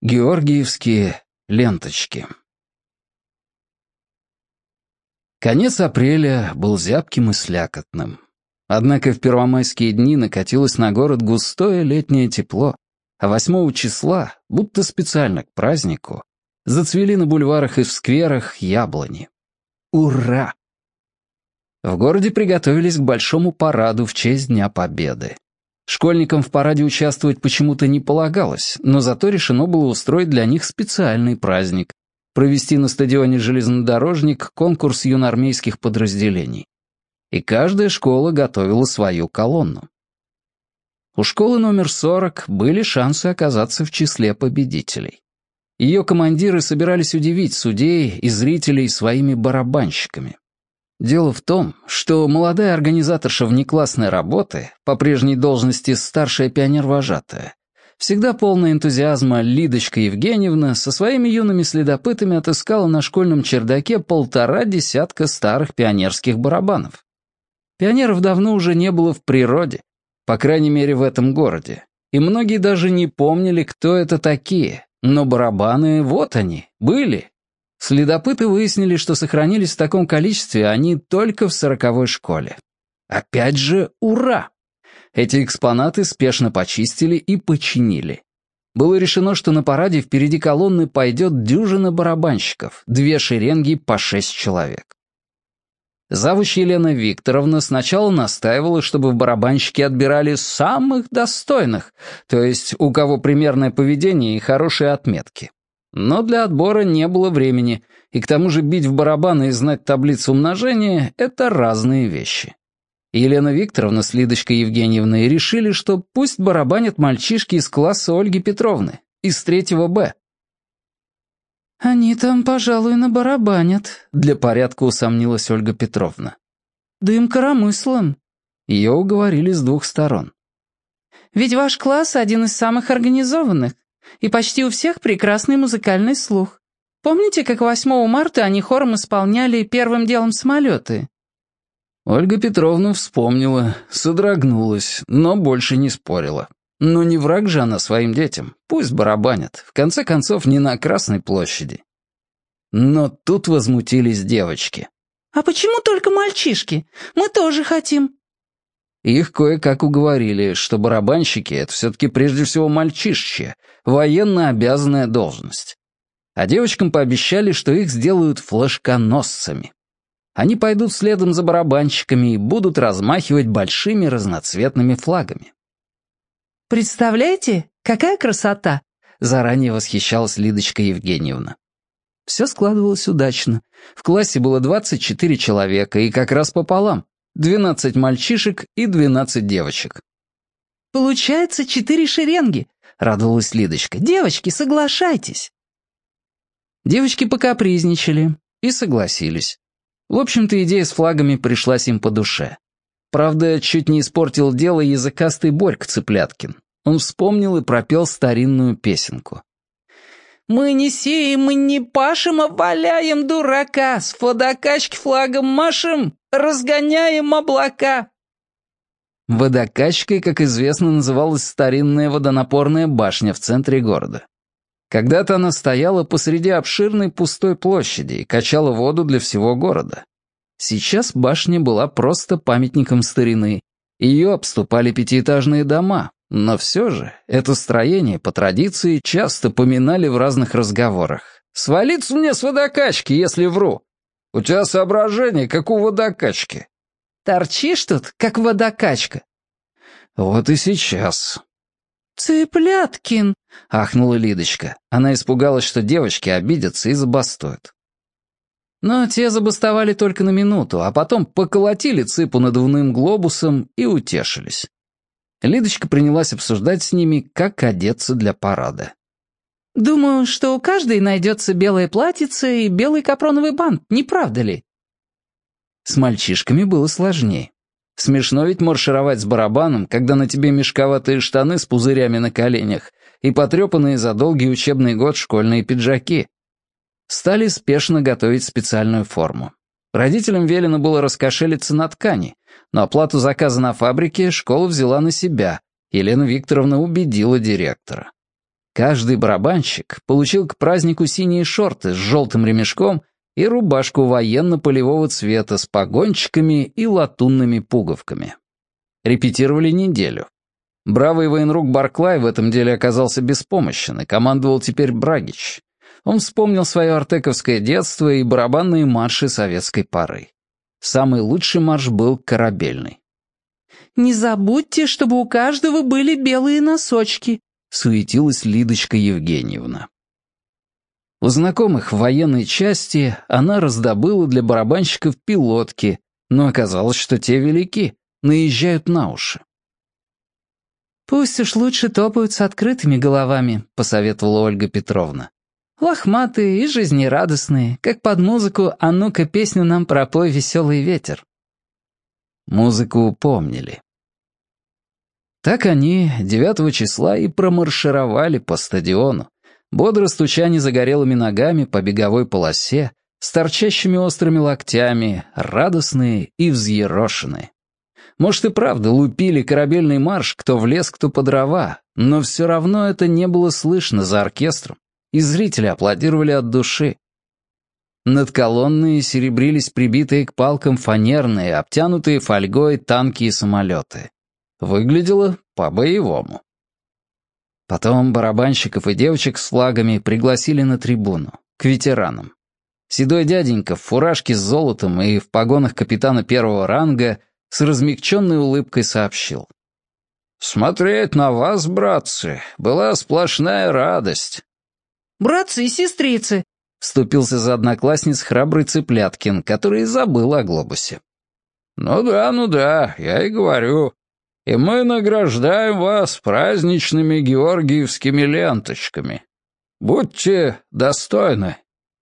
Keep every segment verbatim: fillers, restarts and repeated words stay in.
Георгиевские ленточки. Конец апреля был зябким и слякотным. Однако в первомайские дни накатилось на город густое летнее тепло, а восьмого числа, будто специально к празднику, зацвели на бульварах и в скверах яблони. Ура! В городе приготовились к большому параду в честь Дня Победы. Школьникам в параде участвовать почему-то не полагалось, но зато решено было устроить для них специальный праздник, провести на стадионе «Железнодорожник» конкурс юноармейских подразделений. И каждая школа готовила свою колонну. У школы номер сорок были шансы оказаться в числе победителей. Ее командиры собирались удивить судей и зрителей своими барабанщиками. Дело в том, что молодая организаторша внеклассной работы, по прежней должности старшая пионер-вожатая, всегда полная энтузиазма Лидочка Евгеньевна со своими юными следопытами отыскала на школьном чердаке полтора десятка старых пионерских барабанов. Пионеров давно уже не было в природе, по крайней мере в этом городе, и многие даже не помнили, кто это такие, но барабаны, вот они, были. Следопыты выяснили, что сохранились в таком количестве они только в сороковой школе. Опять же, ура! Эти экспонаты спешно почистили и починили. Было решено, что на параде впереди колонны пойдет дюжина барабанщиков, две шеренги по шесть человек. Завуч Елена Викторовна сначала настаивала, чтобы в барабанщики отбирали самых достойных, то есть у кого примерное поведение и хорошие отметки. Но для отбора не было времени, и к тому же бить в барабаны и знать таблицу умножения — это разные вещи. Елена Викторовна с Лидочкой Евгеньевной решили, что пусть барабанят мальчишки из класса Ольги Петровны, из третьего Б. «Они там, пожалуй, набарабанят», — для порядка усомнилась Ольга Петровна. «Дым коромыслом». Ее уговорили с двух сторон. «Ведь ваш класс один из самых организованных. И почти у всех прекрасный музыкальный слух. Помните, как восьмого марта они хором исполняли «Первым делом самолеты»?» Ольга Петровна вспомнила, содрогнулась, но больше не спорила. Но не враг же она своим детям, пусть барабанят, в конце концов, не на Красной площади. Но тут возмутились девочки. «А почему только мальчишки? Мы тоже хотим». Их кое-как уговорили, что барабанщики — это все-таки прежде всего мальчишечья, военно обязанная должность. А девочкам пообещали, что их сделают флажконосцами. Они пойдут следом за барабанщиками и будут размахивать большими разноцветными флагами. «Представляете, какая красота!» — заранее восхищалась Лидочка Евгеньевна. Все складывалось удачно. В классе было двадцать четыре человека, и как раз пополам. двенадцать мальчишек и двенадцать девочек. «Получается четыре шеренги», — радовалась Лидочка. «Девочки, соглашайтесь». Девочки покапризничали и согласились. В общем-то, идея с флагами пришлась им по душе. Правда, чуть не испортил дело языкастый Борька Цыпляткин. Он вспомнил и пропел старинную песенку. «Мы не сеем, мы не пашем, а валяем дурака, с водокачки флагом машем, разгоняем облака». Водокачкой, как известно, называлась старинная водонапорная башня в центре города. Когда-то она стояла посреди обширной пустой площади и качала воду для всего города. Сейчас башня была просто памятником старины. Ее обступали пятиэтажные дома, но все же это строение по традиции часто поминали в разных разговорах. «Свалиться мне с водокачки, если вру. У тебя соображение, как у водокачки. Торчишь тут, как водокачка». Вот и сейчас. «Цыпляткин!» — ахнула Лидочка. Она испугалась, что девочки обидятся и забастуют. Но те забастовали только на минуту, а потом поколотили цыпу надувным глобусом и утешились. Лидочка принялась обсуждать с ними, как одеться для парада. «Думаю, что у каждой найдется белое платьице и белый капроновый бант, не правда ли?» С мальчишками было сложнее. Смешно ведь маршировать с барабаном, когда на тебе мешковатые штаны с пузырями на коленях и потрепанные за долгий учебный год школьные пиджаки. Стали спешно готовить специальную форму. Родителям велено было раскошелиться на ткани, но оплату заказа на фабрике школа взяла на себя. Елена Викторовна убедила директора. Каждый барабанщик получил к празднику синие шорты с желтым ремешком и рубашку военно-полевого цвета с погончиками и латунными пуговками. Репетировали неделю. Бравый военрук Барклай в этом деле оказался беспомощен, и командовал теперь Брагич. Он вспомнил свое артековское детство и барабанные марши советской поры. Самый лучший марш был корабельный. «Не забудьте, чтобы у каждого были белые носочки», — суетилась Лидочка Евгеньевна. У знакомых в военной части она раздобыла для барабанщиков пилотки, но оказалось, что те велики, наезжают на уши. «Пусть уж лучше топают с открытыми головами», — посоветовала Ольга Петровна. «Лохматые и жизнерадостные, как под музыку «А ну-ка песню нам пропой, веселый ветер». Музыку помнили. Так они девятого числа и промаршировали по стадиону, бодро стуча незагорелыми ногами по беговой полосе, с торчащими острыми локтями, радостные и взъерошенные. Может, и правда лупили корабельный марш, кто в лес, кто по дрова, но все равно это не было слышно за оркестром, и зрители аплодировали от души. Над колонной серебрились прибитые к палкам фанерные, обтянутые фольгой танки и самолеты. Выглядело по-боевому. Потом барабанщиков и девочек с флагами пригласили на трибуну, к ветеранам. Седой дяденька в фуражке с золотом и в погонах капитана первого ранга с размягченной улыбкой сообщил. «Смотреть на вас, братцы, была сплошная радость». «Братцы и сестрицы», — вступился за одноклассниц храбрый Цыпляткин, который и забыл о глобусе. «Ну да, ну да, я и говорю. И мы награждаем вас праздничными георгиевскими ленточками. Будьте достойны».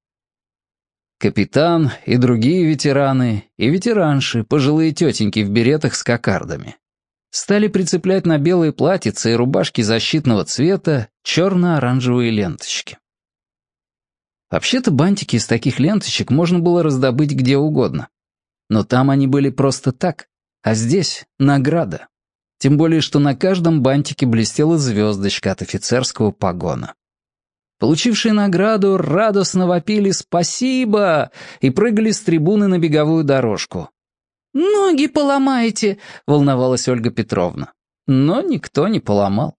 Капитан и другие ветераны, и ветеранши, пожилые тетеньки в беретах с кокардами, стали прицеплять на белые платьица и рубашки защитного цвета черно-оранжевые ленточки. Вообще-то бантики из таких ленточек можно было раздобыть где угодно. Но там они были просто так, а здесь награда. Тем более, что на каждом бантике блестела звездочка от офицерского погона. Получившие награду радостно вопили «Спасибо!» и прыгали с трибуны на беговую дорожку. «Ноги поломаете!» — волновалась Ольга Петровна. Но никто не поломал.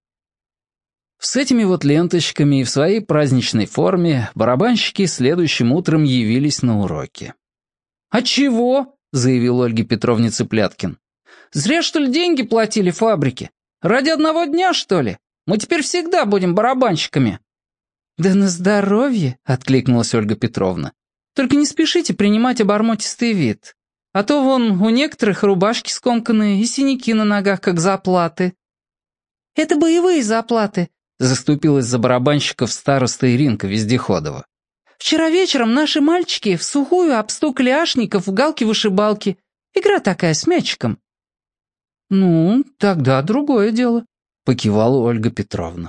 С этими вот ленточками и в своей праздничной форме барабанщики следующим утром явились на уроки. «А чего?» — заявил Ольге Петровне Цыпляткин. «Зря, что ли, деньги платили фабрике? Ради одного дня, что ли? Мы теперь всегда будем барабанщиками». «Да на здоровье», — откликнулась Ольга Петровна. «Только не спешите принимать обормотистый вид. А то вон у некоторых рубашки скомканные и синяки на ногах, как заплаты». «Это боевые заплаты», — заступилась за барабанщиков староста Иринка Вездеходова. «Вчера вечером наши мальчики в сухую обстукали ашников в галки-вышибалки. Игра такая, с мячиком». «Ну, тогда другое дело», — покивала Ольга Петровна.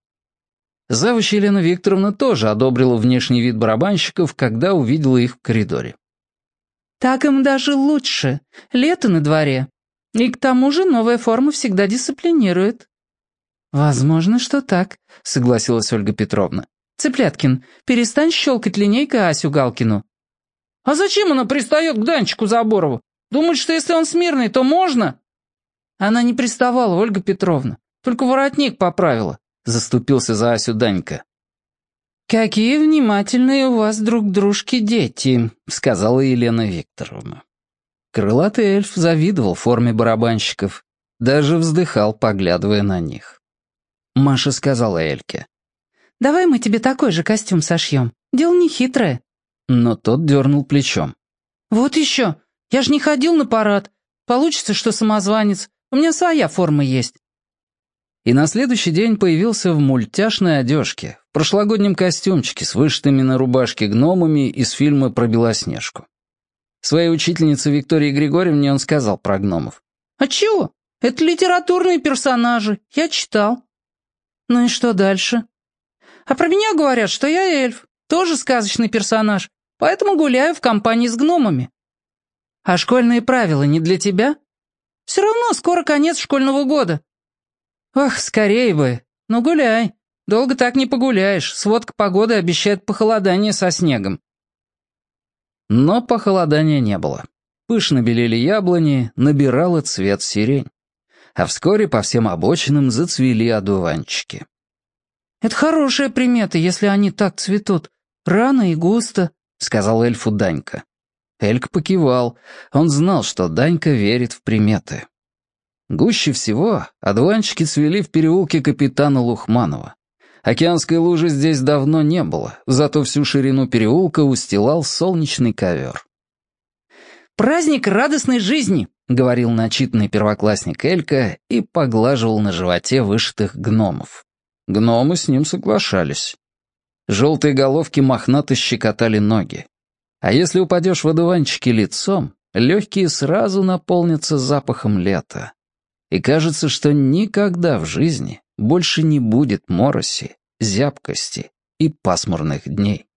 Завуч Елена Викторовна тоже одобрила внешний вид барабанщиков, когда увидела их в коридоре. «Так им даже лучше. Лето на дворе. И к тому же новая форма всегда дисциплинирует». «Возможно, что так», — согласилась Ольга Петровна. «Цыпляткин, перестань щелкать линейкой Асю Галкину». «А зачем она пристает к Данчику Заборову? Думает, что если он смирный, то можно?» «Она не приставала, Ольга Петровна, только воротник поправила», — заступился за Асю Данька. «Какие внимательные у вас друг к дружке дети», — сказала Елена Викторовна. Крылатый эльф завидовал форме барабанщиков, даже вздыхал, поглядывая на них. Маша сказала Эльке. «Давай мы тебе такой же костюм сошьем. Дело нехитрое». Но тот дернул плечом. «Вот еще. Я же не ходил на парад. Получится, что самозванец. У меня своя форма есть». И на следующий день появился в мультяшной одежке, в прошлогоднем костюмчике с вышитыми на рубашке гномами из фильма про Белоснежку. Своей учительнице Виктории Григорьевне он сказал про гномов. «А чего? Это литературные персонажи. Я читал». «Ну и что дальше?» «А про меня говорят, что я эльф, тоже сказочный персонаж, поэтому гуляю в компании с гномами». «А школьные правила не для тебя?» «Все равно скоро конец школьного года». «Ох, скорее бы. Ну гуляй. Долго так не погуляешь, сводка погоды обещает похолодание со снегом». Но похолодания не было. Пышно белели яблони, набирала цвет сирень. А вскоре по всем обочинам зацвели одуванчики. «Это хорошая примета, если они так цветут. Рано и густо», — сказал эльфу Данька. Эльк покивал. Он знал, что Данька верит в приметы. Гуще всего одуванчики цвели в переулке Капитана Лухманова. Океанской лужи здесь давно не было, зато всю ширину переулка устилал солнечный ковер. «Праздник радостной жизни», — говорил начитанный первоклассник Элька и поглаживал на животе вышитых гномов. Гномы с ним соглашались. Желтые головки мохнато щекотали ноги. А если упадешь в одуванчики лицом, легкие сразу наполнятся запахом лета. И кажется, что никогда в жизни больше не будет мороси, зябкости и пасмурных дней.